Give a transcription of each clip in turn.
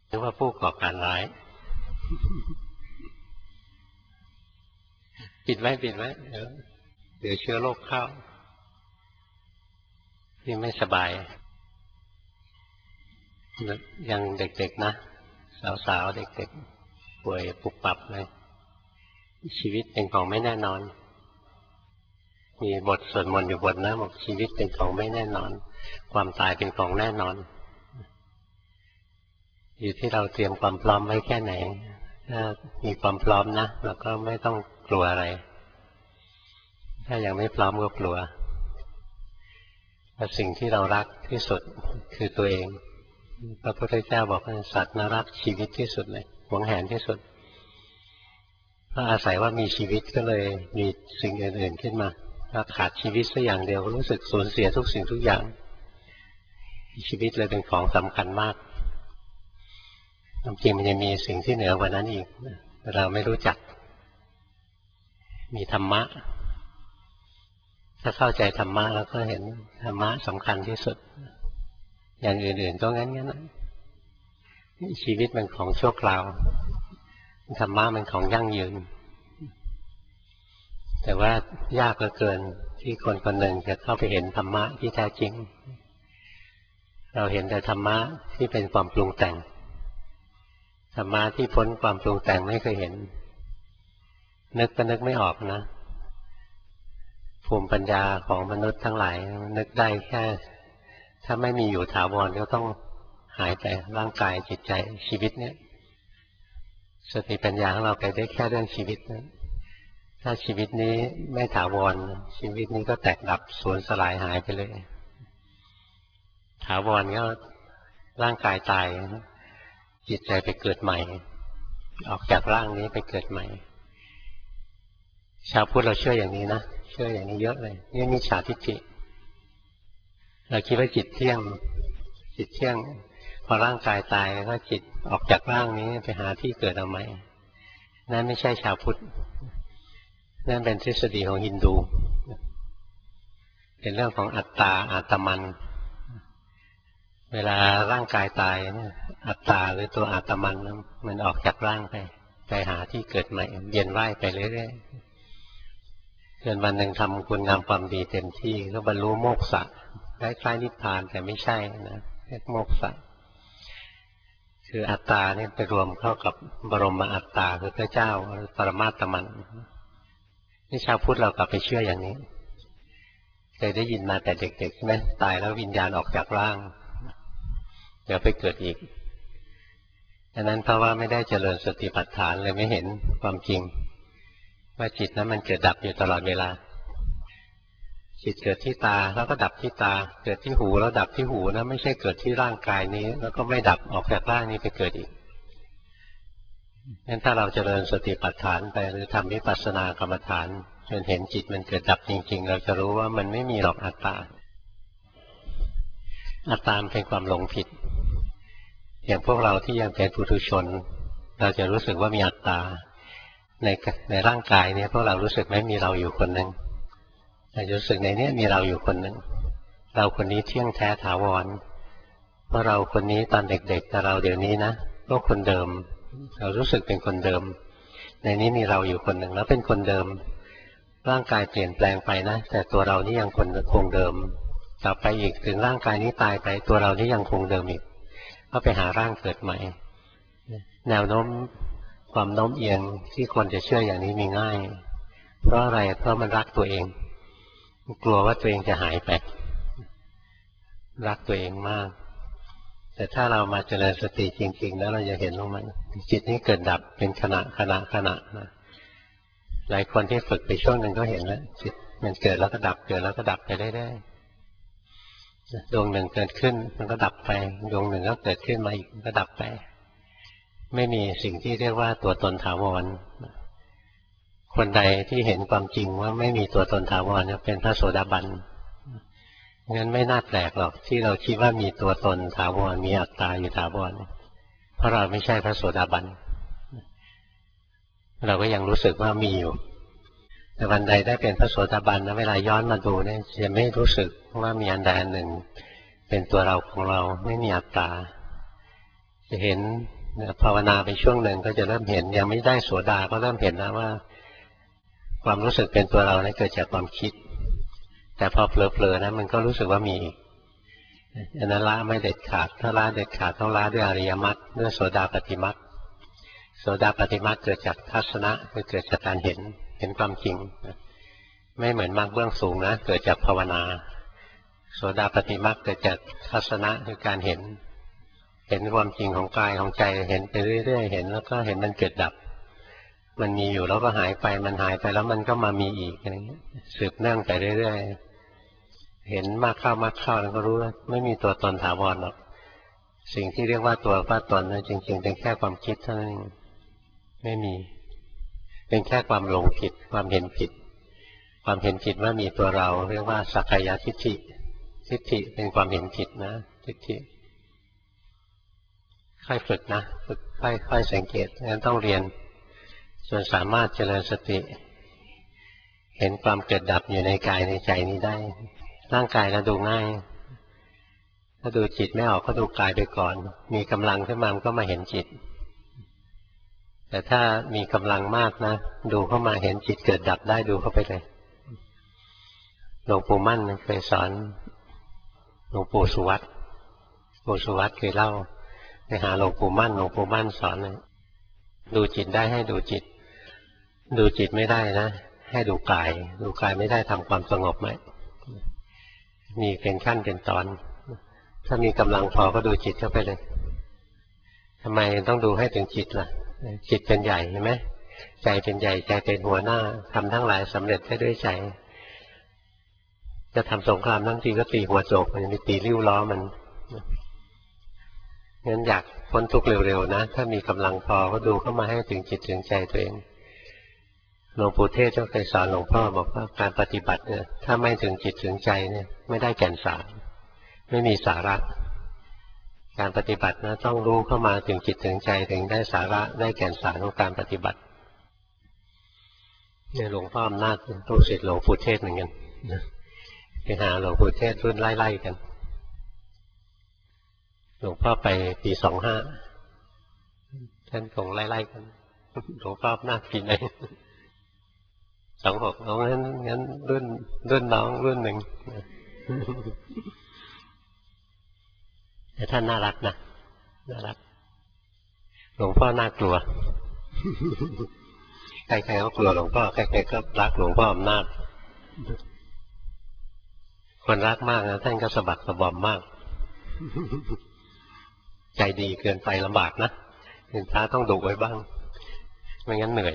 หรือว่าผู้ก่อการร้ายปิดไว้เดี๋ยวเชื้อโรคเข้านี่ไม่สบายยังเด็กๆนะสาวๆเด็กๆป่วยปุบปับเลยชีวิตเป็นของไม่แน่นอนมีบทสวดมนต์อยู่บทนะบอกชีวิตเป็นของไม่แน่นอนความตายเป็นของแน่นอนอยู่ที่เราเตรียมความพร้อมไว้แค่ไหนถ้ามีความพร้อมนะเราก็ไม่ต้องกลัวอะไรถ้ายังไม่พร้อมก็กลัวแต่สิ่งที่เรารักที่สุดคือตัวเองพระพุทธเจ้าบอกว่าสัตว์น่ารักชีวิตที่สุดเลยหวงแหนที่สุดเพราะอาศัยว่ามีชีวิตก็เลยมีสิ่งอื่นๆขึ้นมาถ้าขาดชีวิตสักอย่างเดียวก็รู้สึกสูญเสียทุกสิ่งทุกอย่างชีวิตเลยเป็นของสำคัญมากจริงมันจะมีสิ่งที่เหนือกว่านั้นอีกแต่เราไม่รู้จักมีธรรมะถ้าเข้าใจธรรมะแล้วก็เห็นธรรมะสำคัญที่สุดอย่างอื่นๆก็งั้นชีวิตมันของชั่วคราวธรรมะมันของยั่งยืนแต่ว่ายากเหลือเกินที่คนคนหนึ่งจะเข้าไปเห็นธรรมะที่แท้จริงเราเห็นแต่ธรรมะที่เป็นความปรุงแต่งธรรมะที่พ้นความปรุงแต่งไม่เคยเห็นนึกก็นึกไม่ออกนะภูมิปัญญาของมนุษย์ทั้งหลายนึกได้แค่ถ้าไม่มีอยู่ถาวรก็ต้องหายไปร่างกายจิตใจชีวิตเนี่ยสติปัญญาของเราไปได้แค่เรื่องชีวิตนะถ้าชีวิตนี้ไม่ถาวรชีวิตนี้ก็แตกดับสูญสลายหายไปเลยถาวรก็ร่างกายตายจิตใจไปเกิดใหม่ออกจากร่างนี้ไปเกิดใหม่ชาวพุทธเราเชื่ออย่างนี้นะเชื่ออย่างนี้เยอะเลยนี่มิจฉาทิฏฐิเราคิดว่าจิตเที่ยงพอร่างกายตายก็จิตออกจากร่างนี้ไปหาที่เกิดเอาใหม่นั่นไม่ใช่ชาวพุทธนั่นเป็นทฤษฎีของฮินดูเป็นเรื่องของอัตตาอาตมันเวลาร่างกายตายอัตตาหรือตัวอาตมันมันออกจากร่างไปหาที่เกิดใหม่เวียนว่ายไปเรื่อยๆจนวันหนึ่งทำคุณงามความดีเต็มที่ก็บรรลุโมกขะคล้ายๆนิพพานแต่ไม่ใช่นะเรียกโมกขะคืออัตตาเนี่ยไปรวมเข้ากับบรมอัตตาคือพระเจ้าปรมาตมันนี่ชาวพุทธเรากลับไปเชื่ออย่างนี้เคยได้ยินมาแต่เด็กๆใช่ไหมตายแล้ววิญญาณออกจากร่างเดี๋ยวไปเกิดอีกดังนั้นเพราะว่าไม่ได้เจริญสติปัฏฐานเลยไม่เห็นความจริงว่าจิตนั้นมันเกิดดับอยู่ตลอดเวลาจิตเกิดที่ตาแล้วก็ดับที่ตาเกิดที่หูแล้วดับที่หูนะไม่ใช่เกิดที่ร่างกายนี้แล้วก็ไม่ดับออกจากร่างนี้ไปเกิดอีกงั้นถ้าเราเจริญสติปัฏฐานไปหรือทำวิปัสสนากรรมฐานจนเห็นจิตมันเกิดดับจริงๆเราจะรู้ว่ามันไม่มีหรอกอัตตาเป็นความหลงผิดอย่างพวกเราที่ยังเป็นปุถุชนเราจะรู้สึกว่ามีอัตตาในร่างกายเนี่ยพวกเรารู้สึกไหมมีเราอยู่คนหนึ่งเราจะรู้สึกในนี้มีเราอยู่คนหนึ่งเราคนนี้เที่ยงแท้ถาวรเพราะเราคนนี้ตอนเด็กๆแต่เราเดี๋ยวนี้นะก็คนเดิมเรารู้สึกเป็นคนเดิมในนี้มีเราอยู่คนหนึ่งแล้วเป็นคนเดิมร่างกายเปลี่ยนแปลงไปนะแต่ตัวเรานี่ยังคงเดิมต่อไปอีกถึงร่างกายนี้ตายไปตัวเรานี่ยังคงเดิมอีกก็ไปหาร่างเกิดใหม่แนวโน้มความโน้มเอียงที่คนจะเชื่ออย่างนี้มีง่ายเพราะอะไรเพราะมันรักตัวเองกลัวว่าตัวเองจะหายไปรักตัวเองมากแต่ถ้าเรามาเจริญสติจริงๆแล้วเราจะเห็นว่ามันจิตนี้เกิดดับเป็นขณะนะหลายคนที่ฝึกไปช่วงหนึ่งก็เห็นแล้วจิตมันเกิดแล้วก็ดับเกิดแล้วก็ดับไปได้ดวงหนึ่งเกิดขึ้นมันก็ดับไปดวงหนึ่งก็เกิดขึ้นมาอีกก็ดับไปไม่มีสิ่งที่เรียกว่าตัวตนถาวรคนใดที่เห็นความจริงว่าไม่มีตัวตนถาวรเป็นพระโสดาบันงั้นไม่น่าแปลกหรอกที่เราคิดว่ามีตัวตนถาวรมีอัตตาอยู่ถาวรเพราะเราไม่ใช่พระโสดาบันเราก็ยังรู้สึกว่ามีอยู่แต่วันใดได้เป็นพระโสดาบันนะเวลาย้อนมาดูเนี่ยจะไม่รู้สึกว่ามีอันใดอันหนึ่งเป็นตัวเราของเราไม่มีอัตตาจะเห็นภาวนาไปช่วงหนึ่งก็จะเริ่มเห็นยังไม่ได้โสดาก็เริ่มเห็นนะว่าความรู้สึกเป็นตัวเราเนี่ยเกิดจากความคิดแต่พอเผลอๆนะมันก็รู้สึกว่ามีอีกอันนั้นละไม่เด็ดขาดถ้าละเด็ดขาดต้องละด้วยอริยมรรคด้วยโสดาปัตติมรรคโสดาปัตติมรรคเกิดจากทัศนะคือเกิดจากการเห็นความจริงไม่เหมือนมรรคเบื้องสูงนะเกิดจากภาวนาโสดาปัตติมรรคเกิดจากทัศนะคือการเห็นความจริงของกายของใจเห็นไปเรื่อยๆเห็นแล้วก็เห็นมันเกิดดับมันมีอยู่แล้วก็หายไปมันหายไปแล้วมันก็มามีอีกอะไรเงี้ยสืบเนื่องไปเรื่อยๆเห็นมากเข้แล้วก็รู้ว่าไม่มีตัวตนถาวรหรอกสิ่งที่เรียกว่าตัวว่าตนนั้นจริงๆเป็นแค่ความคิดเท่านั้นไม่มีเป็นแค่ความหลงผิดความเห็นผิดความเห็นผิดว่ามีตัวเราเรียกว่าสักกายทิฏฐิเป็นความเห็นผิดนะทิฏฐิค่อยฝึกนะฝึกค่อยสังเกตงั้นต้องเรียนจนสามารถเจริญสติเห็นความเกิดดับอยู่ในกายในใจนี้ได้ร่างกายเราดูง่ายถ้าดูจิตไม่ออกก็ดูกายไปก่อนมีกำลังขึ้นมาก็มาเห็นจิตแต่ถ้ามีกำลังมากนะดูเข้ามาเห็นจิตเกิดดับได้ดูเข้าไปเลยหลวงปู่มั่นเคยสอนหลวงปู่สุวัตเคยเล่าไปหาหลวงปู่มั่นสอนเลยดูจิตได้ให้ดูจิตไม่ได้นะให้ดูกายไม่ได้ทำความสงบไหมมีเป็นขั้นเป็นตอนถ้ามีกำลังพอก็ดูจิตเข้าไปเลยทำไมต้องดูให้ถึงจิตล่ะจิตเป็นใหญ่ใช่ไหมใจเป็นใหญ่ใจเป็นหัวหน้าทำทั้งหลายสำเร็จได้ด้วยใจจะทำสงครามทั้งทีก็ตีหัวโจกมันไม่ตีริ้วล้อมันงั้นอยากพ้นทุกข์เร็วๆนะถ้ามีกำลังพอก็ดูเข้ามาให้ถึงจิตถึงใจตัวเองหลวงปู่เทศก็เคยสอนหลวงพ่อบอกว่าการปฏิบัติเนี่ยถ้าไม่ถึงจิตถึงใจเนี่ยไม่ได้แก่นสารไม่มีสาระการปฏิบัตินะต้องรู้เข้ามาถึงจิตถึงใจถึงได้สาระได้แก่นสารของการปฏิบัติเนี่ยหลวงพ่ออำนาจลูกศิษย์หลวงปู่เทศเหมือนกันไปหาหลวงปู่เทศรุ่นไล่ๆกันหลวงพ่อไปปี25ท่านคงไล่ๆกันหลวงพ่ออำนาจปีไหน26เอางั้นรุ่นน้องรุ่นหนึ่งแต่ท่านน่ารักนะน่ารักหลวงพ่อน่ากลัวใครๆก็กลัวหลวงพ่อใครๆก็รักหลวงพ่ออำนาจคนรักมากนะท่านก็สะบักสะบอมมากใจดีเกินไปลำบากนะเป็นพระต้องดุไว้บ้างไม่งั้นเหนื่อย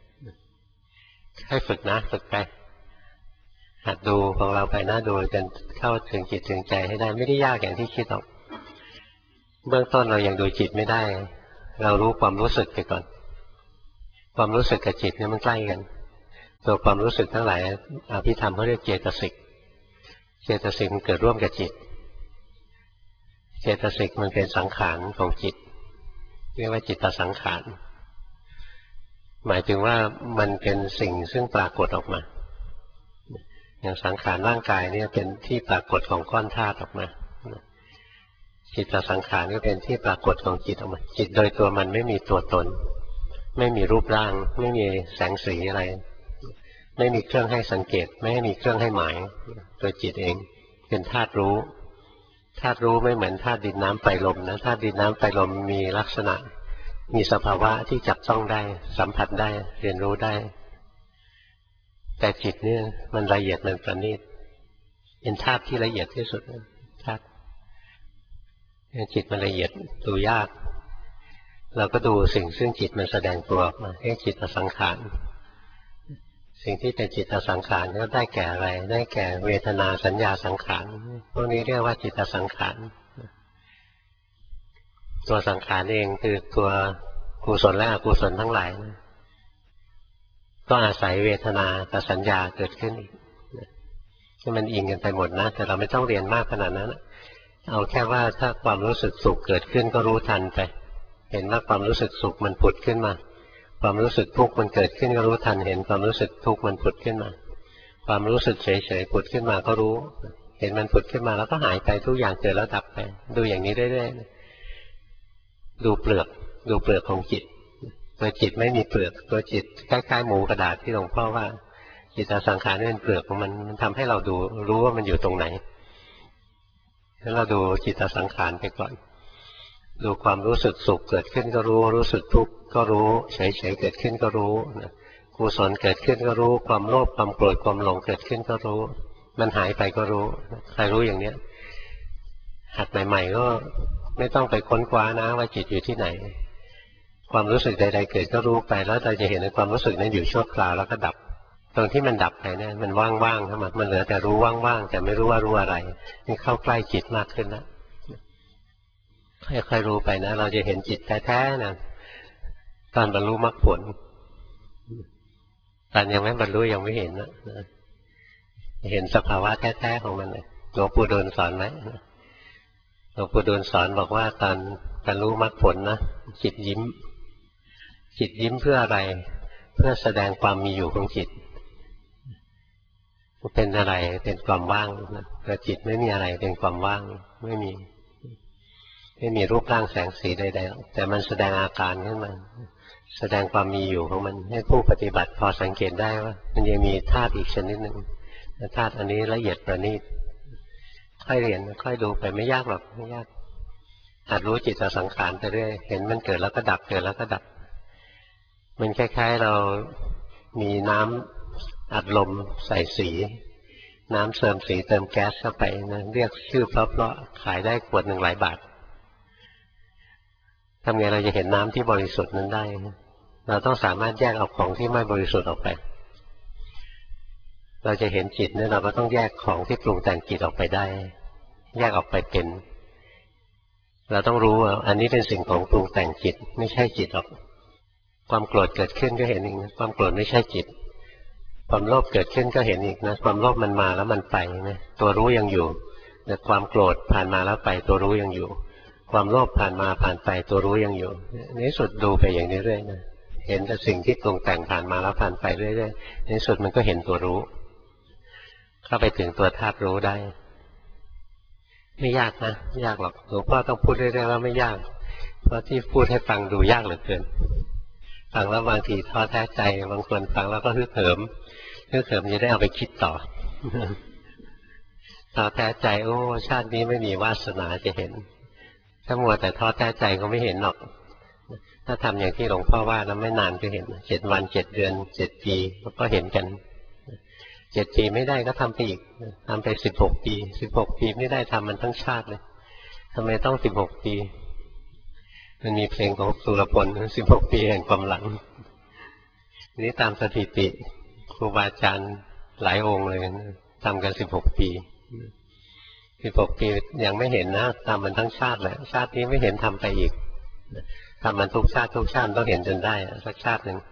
ให้ฝึกนะฝึกไปหัดดูของเราไปนะดูจนเข้าถึงจิตถึงใจให้ได้ไม่ได้ยากอย่างที่คิดหรอกเบื้องต้นเรายังดูจิตไม่ได้เรารู้ความรู้สึกไปก่อนความรู้สึกกับจิตเนี่ยมันใกล้กันตัวความรู้สึกทั้งหลายอภิธรรมเขาเรียกเจตสิกมันเกิดร่วมกับจิตเจตสิกมันเป็นสังขารของจิตเรียกว่าจิตตสังขารหมายถึงว่ามันเป็นสิ่งซึ่งปรากฏออกมาอย่างสังขารร่างกายเนี่ยเป็นที่ปรากฏของก้อนธาตุออกมาจิตตสังขารก็เป็นที่ปรากฏของจิตออกมาจิตโดยตัวมันไม่มีตัวตนไม่มีรูปร่างไม่มีแสงสีอะไรไม่มีเครื่องให้สังเกตไม่มีเครื่องให้หมายตัวจิตเองเป็นธาตุรู้ไม่เหมือนธาตุดินน้ำไฟลมนะธาตุดินน้ำไฟลมมีลักษณะมีสภาวะที่จับต้องได้สัมผัสได้เรียนรู้ได้แต่จิตเนี่ยมันละเอียดมันประณีตเป็นธาตุที่ละเอียดที่สุดธาตุจิตมันละเอียดดูยากเราก็ดูสิ่งซึ่งจิตมันแสดงตัวออกมาให้จิตสังขารสิ่งที่เป็นจิตสังขารก็ได้แก่อะไรได้แก่เวทนาสัญญาสังขารพวกนี้เรียกว่าจิตสังขารตัวสังขารเองคือตัวกุศลและอกุศลทั้งหลายก็อาศัยเวทนากับสัญญาเกิดขึ้นอีกมันอิงกันไปหมดนะแต่เราไม่ต้องเรียนมากขนาดนั้นเอาแค่ว่าถ้าความรู้สึกสุขเกิดขึ้นก็รู้ทันไปเห็นว่าความรู้สึกสุขมันผุดขึ้นมาความรู้สึกทุกข์มันเกิดขึ้นก็รู้ทันเห็นความรู้สึกทุกข์มันผุดขึ้นมาความรู้สึกเฉยๆผุดขึ้นมาก็รู้เห็นมันผุดขึ้นมาแล้วก็หายไปทุกอย่างเกิดแล้วดับไปดูอย่างนี้เรื่อยๆดูเปลือกดูเปลือกของจิตตัวจิตไม่มีเปลือกตัวจิตคล้ายๆหมูกระดาษที่หลวงพ่อว่าจิตตสังขารนี่เป็นเปลือกของมันทำให้เราดูรู้ว่ามันอยู่ตรงไหนแล้วเราดูจิตตสังขารไปก่อนดูความรู้สึกสุขเกิดขึ้นก็รู้รู้สึกทุกข์ก็รู้เฉยๆเกิดขึ้นก็รู้กุศลเกิดขึ้นก็รู้ความโลภความโกรธความหลงเกิดขึ้นก็รู้มันหายไปก็รู้ใครรู้อย่างเนี้ยหัดใหม่ๆก็ไม่ต้องไปค้นคว้านะว่าจิตอยู่ที่ไหนความรู้สึกใดๆเกิดก็รู้ไปแล้วเราจะเห็นในความรู้สึกนั้นอยู่ชั่วคราวแล้วก็ดับตรงที่มันดับไปเนี่ยมันว่างๆทั้งหมดมันเหลือแต่รู้ว่างๆแต่ไม่รู้ว่ารู้อะไรนี่เข้าใกล้จิตมากขึ้นแล้วค่อยๆรู้ไปนะเราจะเห็นจิตแท้ๆนะตอนบรรลุมรรคผลตอนยังไม่บรรลุยังไม่เห็นนะเห็นสภาวะแท้ๆของมันเลยหลวงปู่ดูลสอนไหมหลวงปู่ดูลสอนบอกว่าตอนบรรลุมรรคผลนะจิตยิ้มจิตยิ้มเพื่ออะไรเพื่อแสดงความมีอยู่ของจิตเป็นอะไรเป็นความว่างแต่จิตไม่มีอะไรเป็นความว่างไม่มีรูปร่างแสงสีใดๆแต่มันแสดงอาการขึ้นมาแสดงความมีอยู่ของมันให้ผู้ปฏิบัติพอสังเกตได้ว่ามันยังมีธาตุอีกชนิดหนึ่งธาตุอันนี้ละเอียดประณีตค่อยเรียนค่อยดูไปไม่ยากหรอกไม่ยากหัดรู้จิตสังขารไปเรื่อยเห็นมันเกิดแล้วก็ดับเกิดแล้วก็ดับมันคล้ายๆเรามีน้ำอัดลมใส่สีน้ำเสริมสีเติมแก๊สเข้าไปนะเรียกชื่อเพราะๆขายได้ขวดหนึ่งหลายบาททำไงเราจะเห็นน้ำที่บริสุทธิ์นั้นได้เราต้องสามารถแยกเอาของที่ไม่บริสุทธิ์ออกไปเราจะเห็นจิตเนี่ยเราก็ต้องแยกของที่ปรุงแต่งจิตออกไปได้แยกออกไปเป็นเราต้องรู้ว่าอันนี้เป็นสิ่งของปรุงแต่งจิตไม่ใช่จิตหรอกความโกรธเกิดขึ้นก็เห็นอีกนะความโกรธไม่ใช่จิตความโลภเกิดขึ้นก็เห็นอีกนะความโลภมันมาแล้วมันไปนะตัวรู้ยังอยู่แต่ความโกรธผ่านมาแล้วไปตัวรู้ยังอยู่ความโลภผ่านมาผ่านไปตัวรู้ยังอยู่ในสุดดูไปอย่างนี้เรื่อยนะเห็นแต่สิ่งที่ปรุงแต่งผ่านมาแล้วผ่านไปเรื่อยๆในสุดมันก็เห็นตัวรู้เข้าไปถึงตัวธาตุรู้ได้ไม่ยากนะไม่ยากหรอกหลวงพ่อต้องพูดเรื่อยๆว่าไม่ยากเพราะที่พูดให้ฟังดูยากเหลือเกินฟังแล้วบางทีท้อแท้ใจบางคนฟังแล้วก็ฮึกเหิมจะได้เอาไปคิดต่อท้อแท้ใจโอ้ชาตินี้ไม่มีวาสนาจะเห็นถ้ามัวแต่ท้อแท้ใจก็ไม่เห็นหรอกถ้าทำอย่างที่หลวงพ่อว่าแล้วไม่นานก็เห็น7 วัน 7 เดือน 7 ปีก็เห็นกัน7 ปีไม่ได้ก็ทำไปอีกทำไป16 ปี16 ปีไม่ได้ทำมันทั้งชาติเลยทำไมต้อง16 ปีมันมีเพลงของสุรพล16 ปีแห่งความหลังนี้ตามสถิติครูบาอาจารย์หลายองค์เลยทำกัน16 ปี16 ปียังไม่เห็นนะทำมันทั้งชาติแหละชาตินี้ไม่เห็นทำไปอีกทำมันทุกชาติต้องเห็นจนได้สักชาติหนึ่ง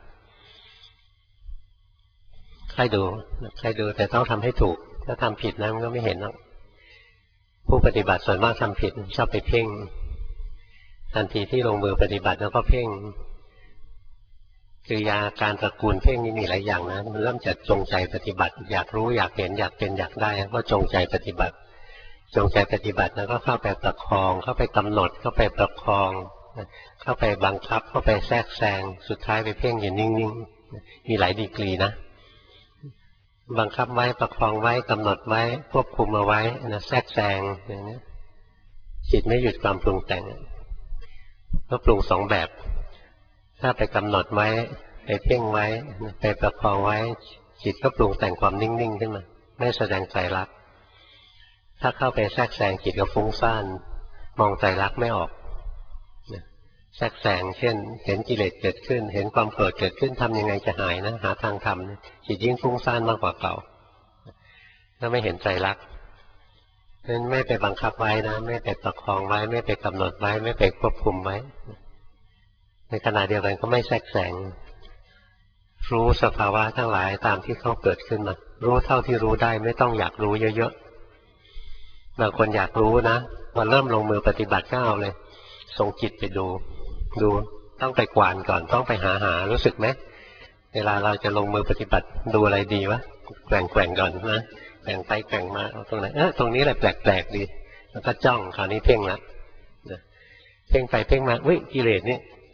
ใครดูแต่ต้องทำให้ถูกถ้าทำผิดนะมันก็ไม่เห็นหรอกผู้ปฏิบัติส่วนมากทำผิดชอบไปเพ่งทันทีที่ลงมือปฏิบัติแล้วก็เพ่งกิริยาการตระกูลเพ่งนี่มีหลายอย่างนะมันเริ่มจากจงใจปฏิบัติอยากรู้อยากเห็นอยากเป็นอยากได้ก็จงใจปฏิบัติแล้วก็เข้าไปประคองเข้าไปกำหนดเข้าไปประคองเข้าไปบังคับเข้าไปแทรกแซงสุดท้ายไปเพ่งอยู่นิ่งๆมีหลายดีกรีนะบังคับไว้ประคองไว้กำหนดไว้ควบคุมเอาไว้นะแทรกแซงอย่างนี้จิตไม่หยุดความปรุงแต่งก็ปรุงสองแบบถ้าไปกำหนดไว้ไปเพ่งไว้ไปประคองไว้จิตก็ปรุงแต่งความนิ่งๆขึ้นมาไม่แสดงใจรักถ้าเข้าไปแทรกแซงจิตก็ฟุ้งซ่านมองใจรักไม่ออกแทรกแซงเช่นเห็นกิเลสเกิดขึ้นเห็นความโกรธเกิดขึ้นทำยังไงจะหายนะหาทางทำจิตยิ่งฟุ้งซ่านมากกว่าเก่าถ้าไม่เห็นใจรักนั้นไม่ไปบังคับไว้นะไม่ไปประคองไว้ไม่ไปกำหนดไว้ไม่ไปควบคุมไว้ในขณะเดียวกันก็ไม่แทรกแซงรู้สภาวะทั้งหลายตามที่เขาเกิดขึ้นมารู้เท่าที่รู้ได้ไม่ต้องอยากรู้เยอะๆบางคนอยากรู้นะพอเริ่มลงมือปฏิบัติก็เอาเลยส่งจิตไปดูต้องไปกวานก่อนต้องไปหารู้สึกไหมเวลาเราจะลงมือปฏิบัติดูอะไรดีวะแกว่งก่อนนะแกว่งไปแกว่งมาเอาตรงไหนตรงนี้แหละแปลกๆดีแล้วก็จ้องคราวนี้เพ่งละเพ่งไปเพ่งมากิเลสนี่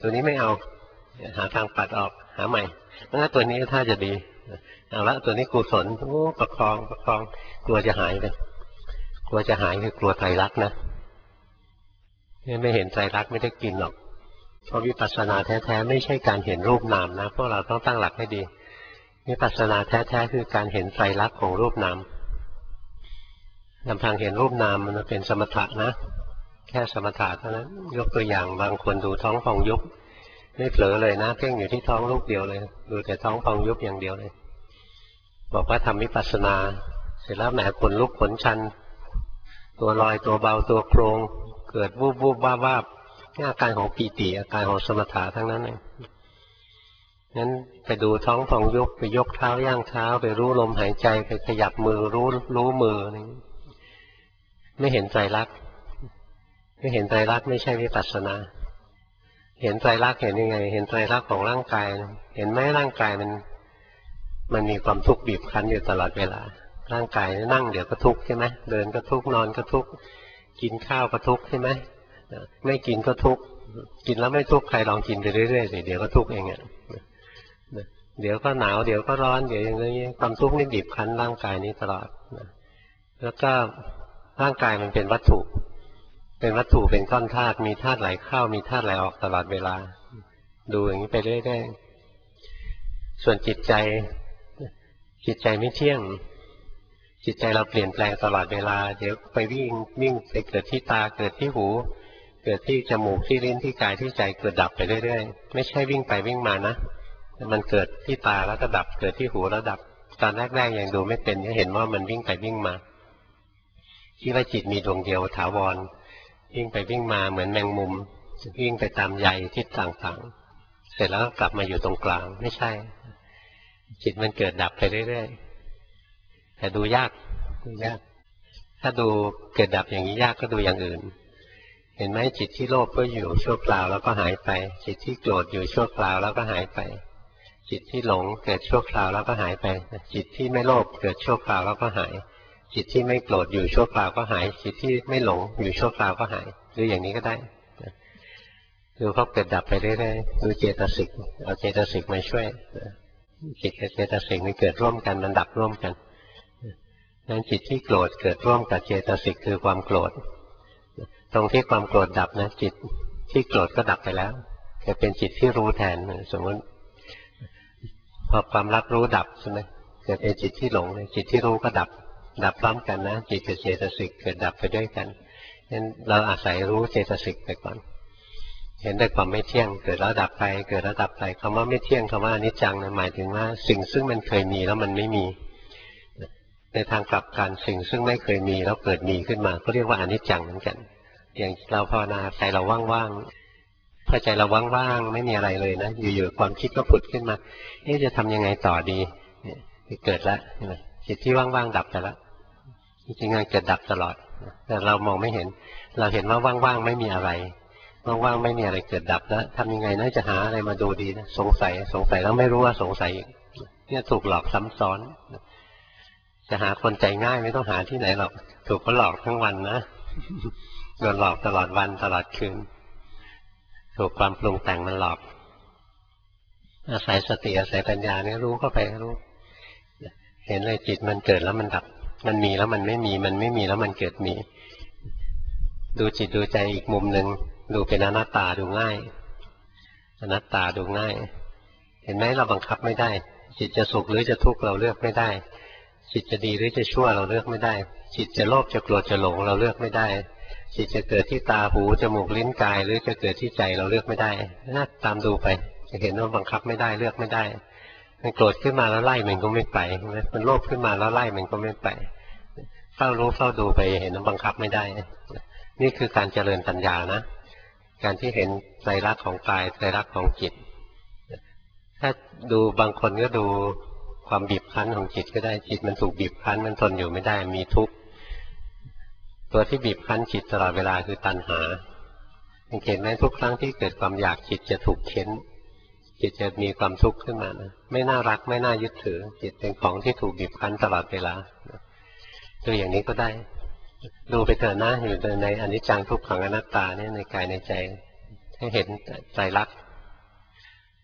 ตัวนี้ไม่เอาหาทางปัดออกหาใหม่เพราะงั้นตัวนี้ถ้าจะดีเอาละตัวนี้กุศลประคองกลัวจะหายไปกลัวจะหายคือกลัวไตรลักษณ์นะไม่เห็นไตรลักษณ์ไม่ได้กินหรอกเพราะวิปัสสนาแท้ๆไม่ใช่การเห็นรูปนามนะพวกเราต้องตั้งหลักให้ดีวิปัสสนาแท้ๆคือการเห็นไตรลักษณ์ของรูปนามลำพังเห็นรูปนามมันเป็นสมถะนะแค่สมถะเท่านั้นยกตัวอย่างบางคนดูท้องพองยุบไม่เผลอเลยนะเพ่งอยู่ที่ท้องลูกเดียวเลยดูแต่ท้องพองยุบอย่างเดียวเลยบอกว่าทำวิปัสสนาเสร็จแล้วแหมขนลุกขนชันตัวลอยตัวเบาตัวโครงเกิดวูบวูบวาบวาบนี่อาการของปีติอาการของสมถะทั้งนั้นเลยงั้นไปดูท้องพองยุบไปยกเท้าย่างเท้าไปรู้ลมหายใจไปขยับมือรู้มือไม่เห็นไตรลักษณ์ไม่เห็นไตรลักษณ์ไม่ใช่วิปัสสนาเห็นไตรลักษณ์เห็นยังไงเห็นไตรลักษณ์ของร่างกายเห็นไหมร่างกายมันมีความทุกข์บีบคั้นอยู่ตลอดเวลาร่างกายนั่งเดี๋ยวก็ทุกข์ใช่ไหมเดินก็ทุกข์นอนก็ทุกข์กินข้าวก็ทุกข์ใช่ไหมไม่กินก็ทุกข์กินแล้วไม่ทุกข์ใครลองกินไปเรื่อยๆเดี๋ยวก็ทุกข์เองเดี๋ยวก็หนาวเดี๋ยวก็ร้อนเดี๋ยวอย่างนี้ความทุกข์นี่บีบคั้นร่างกายนี้ตลอดแล้วก็ร่างกายมันเป็นวัตถุเป็นก้อนธาตุมีธาตุไหลเข้ามีธาตุไหลออกตลอดเวลาดูอย่างนี้ไปเรื่อยๆส่วนจิตใจไม่เที่ยงจิตใจเราเปลี่ยนแปลงตลอดเวลาเดี๋ยวไปวิ่งไปเกิดที่ตาเกิดที่หูเกิดที่จมูกที่ลิ้นที่กายที่ใจเกิดดับไปเรื่อยๆไม่ใช่วิ่งไปวิ่งมานะมันเกิดที่ตาแล้วก็ดับเกิดที่หูแล้วดับตอนแรกๆยังดูไม่เป็นเห็นว่ามันวิ่งไปวิ่งมาคิดว่าจิตมีดวงเดียวถาวรวิ่งไปวิ่งมาเหมือนแมงมุมวิ่งไปตามใยทิศต่างๆเสร็จแล้วก็กลับมาอยู่ตรงกลางไม่ใช่จิตมันเกิดดับไปเรื่อยๆแต่ดูยากถ้าดูเกิดดับอย่างนี้ยากก็ดูอย่างอื่นเห็นไหมจิตที่โลภก็อยู่ชั่วคราวแล้วก็หายไปจิตที่โกรธอยู่ชั่วคราวแล้วก็หายไปจิตที่หลงเกิดชั่วคราวแล้วก็หายไปจิตที่ไม่โลภเกิดชั่วคราวแล้วก็หายจิตที่ไม่โกรธอยู่ชั่วคราวก็หายจิตที่ไม่หลงอยู่ชั่วคราวก็หายดูอย่างนี้ก็ได้ดูเขาเกิดดับไปเรื่อยๆดูเจตสิกเอาเจตสิกมาช่วยจิตกับเจตสิกมันเกิดร่วมกันมันดับร่วมกันนั้นจิตที่โกรธเกิดร่วมกับเจตสิกคือความโกรธตรงที่ความโกรธดับนะจิตที่โกรธก็ดับไปแล้วจะเป็นจิตที่รู้แทนสมมติพอความรับรู้ดับใช่ไหมเกิดเป็นจิตที่หลงจิตที่รู้ก็ดับพร้อมกันนะจิตกับเจตสิกเกิดดับไปด้วยกันงั้นเราอาศัยรู้เจตสิกไปก่อนเห็นได้ความไม่เที่ยงเกิดแล้วดับไปเกิดแล้วดับไปคำว่าไม่เที่ยงคำว่าอนิจจังนะหมายถึงว่าสิ่งซึ่งมันเคยมีแล้วมันไม่มีในทางกลับกันสิ่งซึ่งไม่เคยมีแล้วเกิดมีขึ้นมาก็เรียกว่าอนิจจังเหมือนกันอย่างเราภาวนาใจเราว่างๆพอใจเราว่างๆไม่มีอะไรเลยนะอยู่ๆความคิดก็ผุดขึ้นมาจะทำยังไงต่อดีเกิดแล้วจิตที่ว่างๆดับไปแล้วจริงๆงานเกิดดับตลอดแต่เรามองไม่เห็นเราเห็นว่าว่างๆไม่มีอะไรว่างๆไม่มีอะไรเกิดดับแล้วทำยังไงน่าจะหาอะไรมาดูดีนะสงสัยแล้วไม่รู้ว่าสงสัยอีกเนี่ยถูกหลอกซ้ำซ้อนจะหาคนใจง่ายไม่ต้องหาที่ไหนหรอกถูกเขาหลอกทั้งวันนะโดนหลอกตลอดวันตลอดคืนถูกความปรุงแต่งมันหลอกอาศัยสติอาศัยปัญญาเนี่ยรู้เข้าไปรู้เห็นเลยจิตมันเกิดแล้วมันดับมันมีแล้วมันไม่มีมันไม่มีแล้วมันเกิดมีดูจิตดูใจอีกมุมหนึ่งดูเป็นอนัตตาดูง่ายอนัตตาดูง่ายเห็นไหมเราบังคับไม่ได้จิตจะสุขหรือจะทุกข์เราเลือกไม่ได้จิตจะดีหรือจะชั่วเราเลือกไม่ได้จิตจะโลภจะโกรธจะหลงเราเลือกไม่ได้จิตจะเกิดที่ตาหูจมูกลิ้นกายหรือจะเกิดที่ใจเราเลือกไม่ได้นะตามดูไปจะเห็นว่าบังคับไม่ได้เลือกไม่ได้มันโกรธขึ้นมาแล้วไล่มันก็ไม่ไปมันโลภขึ้นมาแล้วไล่มันก็ไม่ไปเฝ้ารู้เฝ้าดูไปเห็นว่าบังคับไม่ได้นี่คือการเจริญปัญญานะการที่เห็นไตรลักษณ์ของกายไตรลักษณ์ของจิตถ้าดูบางคนก็ดูความบีบคั้นของจิตก็ได้จิตมันถูกบีบคั้นมันทนอยู่ไม่ได้มีทุกข์ตัวที่บีบคั้นจิตตลอดเวลาคือตัณหาสังเกตไหมทุกครั้งที่เกิดความอยากจิตจะถูกเค้นจิตจะมีความทุกข์ขึ้นมานะไม่น่ารักไม่น่ายึดถือจิตเป็นของที่ถูกบีบคั้นตลอดเวลาดูอย่างนี้ก็ได้ดูไปเถอะนะอยู่ในอนิจจังทุกขังอนัตตาเนี่ยในกายในใจให้เห็นไตรลักษณ์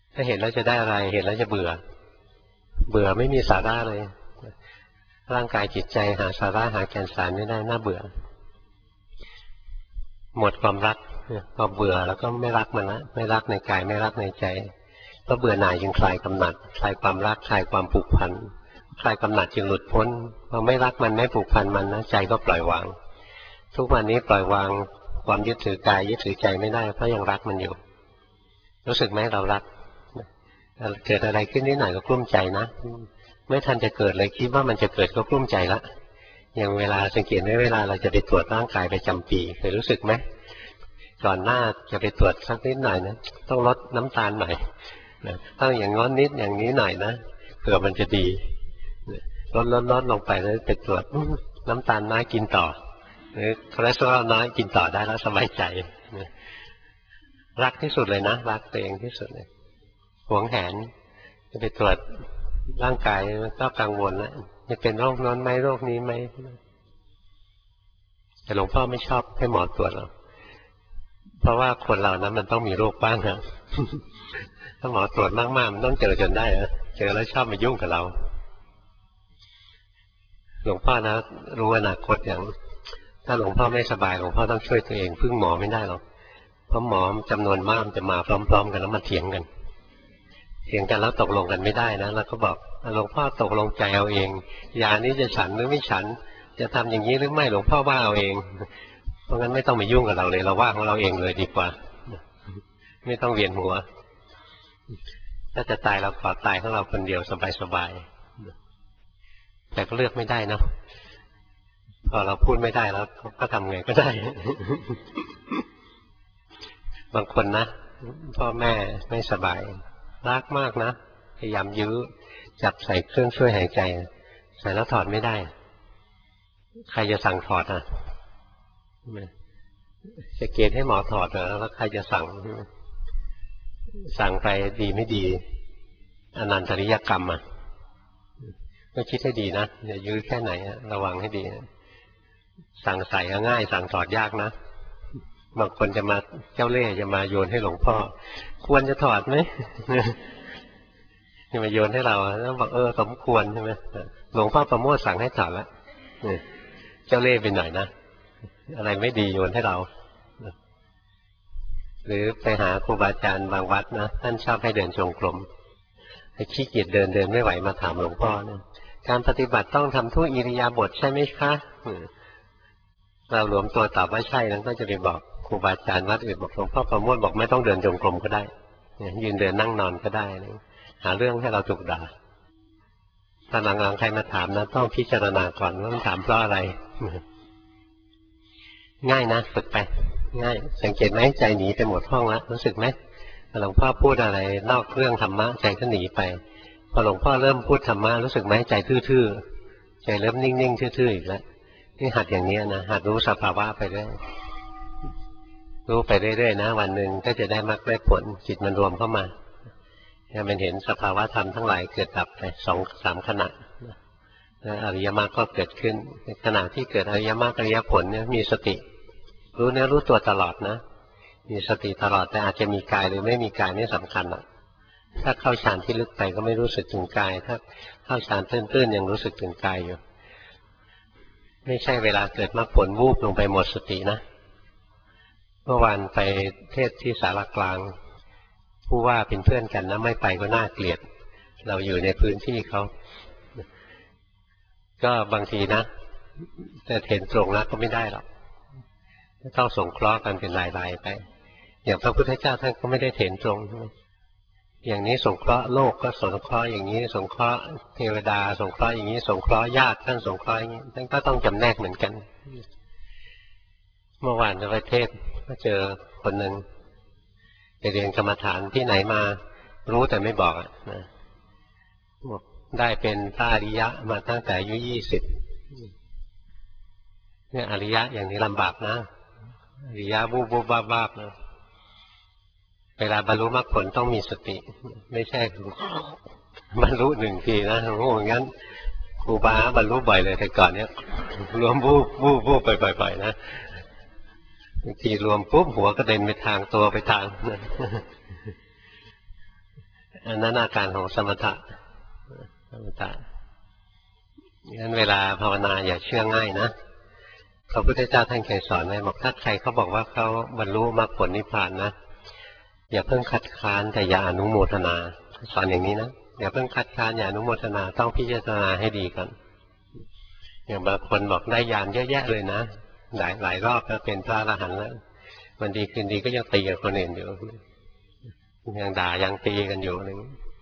ถ้าเห็นแล้วจะได้อะไรเห็นแล้วจะเบื่อไม่มีสาระเลยร่างกายจิตใจหาสาระหาแก่นสารไม่ได้น่าเบื่อหมดความรักพอเบื่อแล้วก็ไม่รักมันละไม่รักในกายไม่รักในใจก็เบื่อหน่ายจึงคลายกำหนัดคลายความรักคลายความผูกพันคลายกำหนัดจึงหลุดพ้นพอไม่รักมันไม่ผูกพันมันนะใจก็ปล่อยวางทุกวันนี้ปล่อยวางความยึดถือกายยึดถือใจไม่ได้เพราะยังรักมันอยู่รู้สึกไหมเรารักเกิดอะไรขึ้นนิดหน่อยก็กลุ้มใจนะไม่ทันจะเกิดเลยคิดว่ามันจะเกิดก็กลุ้มใจละอย่างเวลาสังเกตไหมเวลาเราจะไปตรวจร่างกายประจำปีเคยรู้สึกไหมก่อนหน้าจะไปตรวจสักนิดหน่อยนะต้องลดน้ำตาลหน่อยต้องอย่างง้อนนิดอย่างนี้หน่อยนะเผื่อมันจะดีลดลงไปแล้วไปตรวจน้ำตาลน้อยกินต่อหรือคอเลสเตอรอลน้อยกินต่อได้แล้วสบายใจรักที่สุดเลยนะรักตัวเองที่สุดเลยหวงแหนจะไปตรวจร่างกายก็กังวลแล้วจะเป็นโรคนั้นไหมโรคนี้ไหมแต่หลวงพ่อไม่ชอบให้หมอตรวจหรอกเพราะว่าคนเรานะมันต้องมีโรคบ้างนะถ้าหมอตรวจมากๆมันต้องเจอจนได้เจอแล้วชอบมายุ่งกับเราหลวงพ่อนะรู้อนาคตอย่างถ้าหลวงพ่อไม่สบายหลวงพ่อต้องช่วยตัวเองพึ่งหมอไม่ได้หรอกเพราะหมอจำนวนมากจะมาพร้อมๆกันแล้วมาเถียงกันแล้วตกลงกันไม่ได้นะแล้วก็บอกหลวงพ่อตกลงใจเอาเองยานี้จะฉันหรือไม่ฉันจะทำอย่างนี้หรือไม่หลวงพ่อว่าเอาเองเพราะงั้นไม่ต้องมายุ่งกับเราเลยเราว่าของเราเองเลยดีกว่าไม่ต้องเวียนหัวถ้าจะตายเราขอตายของเราคนเดียวสบายๆแต่ก็เลือกไม่ได้นะพอเราพูดไม่ได้แล้วก็ทำไงก็ได้ บางคนนะพ่อแม่ไม่สบายรักมากนะพยายามยื้อจับใส่เครื่องช่วยหายใจใส่แล้วถอดไม่ได้ใครจะสั่งถอดจะเกณฑ์ให้หมอถอดเหรอแล้วใครจะสั่งไปดีไม่ดีอนันตริยกรรมก็คิดให้ดีนะอย่ายื้อแค่ไหนระวังให้ดีสั่งใส่ง่ายสั่งถอดยากนะบางคนจะมาเจ้าเล่ห์จะมาโยนให้หลวงพ่อควรจะถอดไหมจะมาโยนให้เราแล้วบอกสมควรใช่ไหมหลวงพ่อประโมทสั่งให้ถอดแล้วเจ้าเล่ห์ไปหน่อยนะอะไรไม่ดีโยนให้เราหรือไปหาครูบาอาจารย์บางวัดนะท่านชอบให้เดินจงกรมให้ขี้เกียจเดินไม่ไหวมาถามหลวงพ่อนะการปฏิบัติต้องทำทุกอิริยาบถใช่ไหมคะเรารวมตัวตอบว่าใช่แล้วก็จะไปบอกครูบาอาจารย์วัดอื่นบอกหลวงพ่อประโมทบอกไม่ต้องเดินจงกรมก็ได้ยืนเดินนั่งนอนก็ได้หาเรื่องให้เราถูกด่าตอนหลังๆใครมาถามนะต้องพิจารณาก่อนว่ามันถามเพราะอะไรง่ายนะฝึกไปง่ายสังเกตไหมใจหนีไปหมดห้องแล้วรู้สึกไหมหลวงพ่อพูดอะไรนอกเรื่องธรรมะใจก็หนีไปพอหลวงพ่อเริ่มพูดธรรมะรู้สึกไหมใจทื่อๆใจเริ่มนิ่งๆทื่อๆอีกแล้วนี่หัดอย่างนี้นะหัดรู้สภาวะไปเรื่อยรู้ไปเรื่อยๆนะวันหนึ่งก็จะได้มรรคได้ผลจิตมันรวมเข้ามามันเห็นสภาวะธรรมทั้งหลายเกิดดับไป2-3 ขณะอริยมรรคก็เกิดขึ้นในขณะที่เกิดอริยมรรคอริยผลเนี่ยมีสติรู้เนื้อรู้ตัวตลอดนะมีสติตลอดแต่อาจจะมีกายหรือไม่มีกายนี่สำคัญอ่ะถ้าเข้าฌานที่ลึกไปก็ไม่รู้สึกถึงกายถ้าเข้าฌานตื้นๆยังรู้สึกถึงกายอยู่ไม่ใช่เวลาเกิดมรรคผลวูบลงไปหมดสตินะเมื่อวานไปเทศที่ศาลากลางผู้ว่าเป็นเพื่อนกันนะไม่ไปก็น่าเกลียดเราอยู่ในพื้นที่เขาก็บางทีนะแต่เห็นตรงนะก็ไม่ได้หรอกต้องสงเคราะห์กันเป็นรายๆไปอย่างพระพุทธเจ้าท่านก็ไม่ได้เห็นตรงอย่างนี้สงเคราะห์โลกก็สงเคราะห์อย่างนี้สงเคราะห์เทวดาสงเคราะห์อย่างนี้สงเคราะห์ญาติท่านสงเคราะห์อย่างนี้ท่านก็ต้องจำแนกเหมือนกันเมื่อวานไปเทศก็เจอคนหนึ่งไปเรียนกรรมฐานที่ไหนมารู้แต่ไม่บอกนะบอกได้เป็นพระอริยะมาตั้งแต่อายุ20เนี่ยอริยะอย่างนี้ลำบากนะอริยะบูบบูบบ้าบนะเวลาบรรลุมรรคผลต้องมีสติไม่ใช่บรรลุ1 ทีนะโอ้งั้นครูบาบรรลุบ่อยเลยแต่ก่อนเนี้ยรวมบูบไปบ่อยๆนะบางทีรวมปุ๊บหัวกระเด็นไปทางตัวไปทางอันนั้นอาการของสมถะงั้นเวลาภาวนาอย่าเชื่อง่ายนะพระพุทธเจ้าท่านเคยสอนไว้บอกถ้าใครเขาบอกว่าเขาบรรลุมรรคผลนิพพานนะอย่าเพิ่งคัดค้านแต่อย่าอนุโมทนาสอนอย่างนี้นะอย่าเพิ่งคัดค้านอย่าอนุโมทนาต้องพิจารณาให้ดีก่อนอย่างบางคนบอกได้ญาณเยอะแยะเลยนะหลายรอบแล้วเป็นพระอรหันต์แล้ววันดีคืนดีก็ยังตีกับคนอื่นอยู่ยังด่ายังตีกันอยู่นึง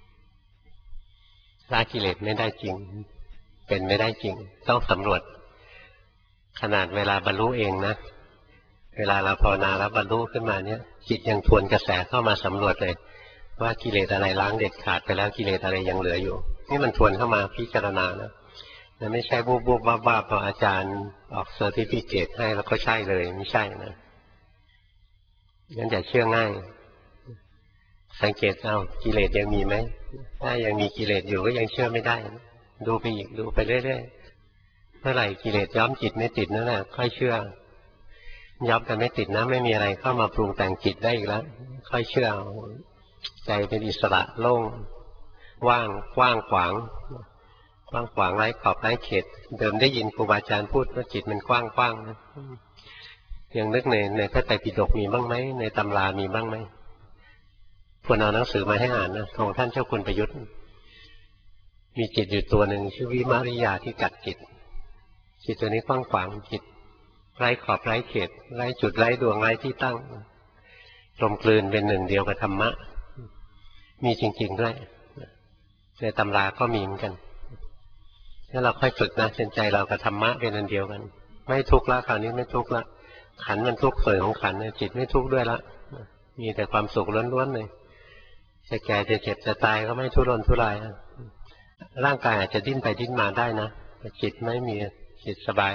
ละกิเลสไม่ได้จริงเป็นไม่ได้จริงต้องสำรวจขนาดเวลาบรรลุเองนะเวลาเราภาวนาแล้วบรรลุขึ้นมาเนี่ยจิตยังทวนกระแสเข้ามาสำรวจเลยว่ากิเลสอะไรล้างเด็ดขาดไปแล้วกิเลสอะไรยังเหลืออยู่นี่มันทวนเข้ามาพิจารณานะมันไม่ใช่บูบบ้าพออาจารย์ออกเซอร์ติฟิเคตให้แล้วก็ใช่เลยไม่ใช่นะงั้นอย่าเชื่อง่ายสังเกตเอากิเลสยังมีไหมถ้ายังมีกิเลสอยู่ก็ยังเชื่อไม่ได้ดูไปอีกดูไปเรื่อยๆเมื่อไหร่กิเลสย้อมจิตไม่ติดนั่นแหละค่อยเชื่อย้อมกันไม่ติดนะไม่มีอะไรเข้ามาปรุงแต่งจิตได้อีกแล้วค่อยเชื่อใจเป็นอิสระโล่งว่างกว้างขวางไร้ขอบไร้เขตเดิมได้ยินครูบาอาจารย์พูดว่าจิตมันกว้างนะยังนึกในพระไตรปิฎกมีบ้างไหมในตำรามีบ้างไหมควรเอาหนังสือมาให้อ่านนะของท่านเจ้าคุณประยุทธ์มีจิตอยู่ตัวหนึ่งชื่อวิมาริยาที่กัดจิตตัวนี้กว้างขวางจิตไร้ขอบไร้เขตไร้จุดไร้ดวงไร้ที่ตั้งกลมกลืนเป็นหนึ่งเดียวกับธรรมะมีจริงๆด้วยในตำราก็มีเหมือนกันถ้าเราค่อยฝึกนะใจเรากับธรรมะเป็นอันเดียวกันไม่ทุกข์ละคราวนี้ไม่ทุกข์ละขันมันทุกข์ส่วนของขันจิตไม่ทุกข์ด้วยละมีแต่ความสุขล้วนๆเลยจะแก่จะเจ็บจะตายก็ไม่ทุรนทุรายร่างกายอาจจะดิ้นไปดิ้นมาได้นะแต่จิตไม่มีจิตสบาย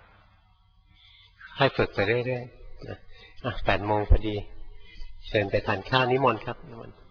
ให้ฝึกไปเรื่อยๆ8 โมงพอดีเชิญไปทานข้าวนิมนต์ครับนิมนต์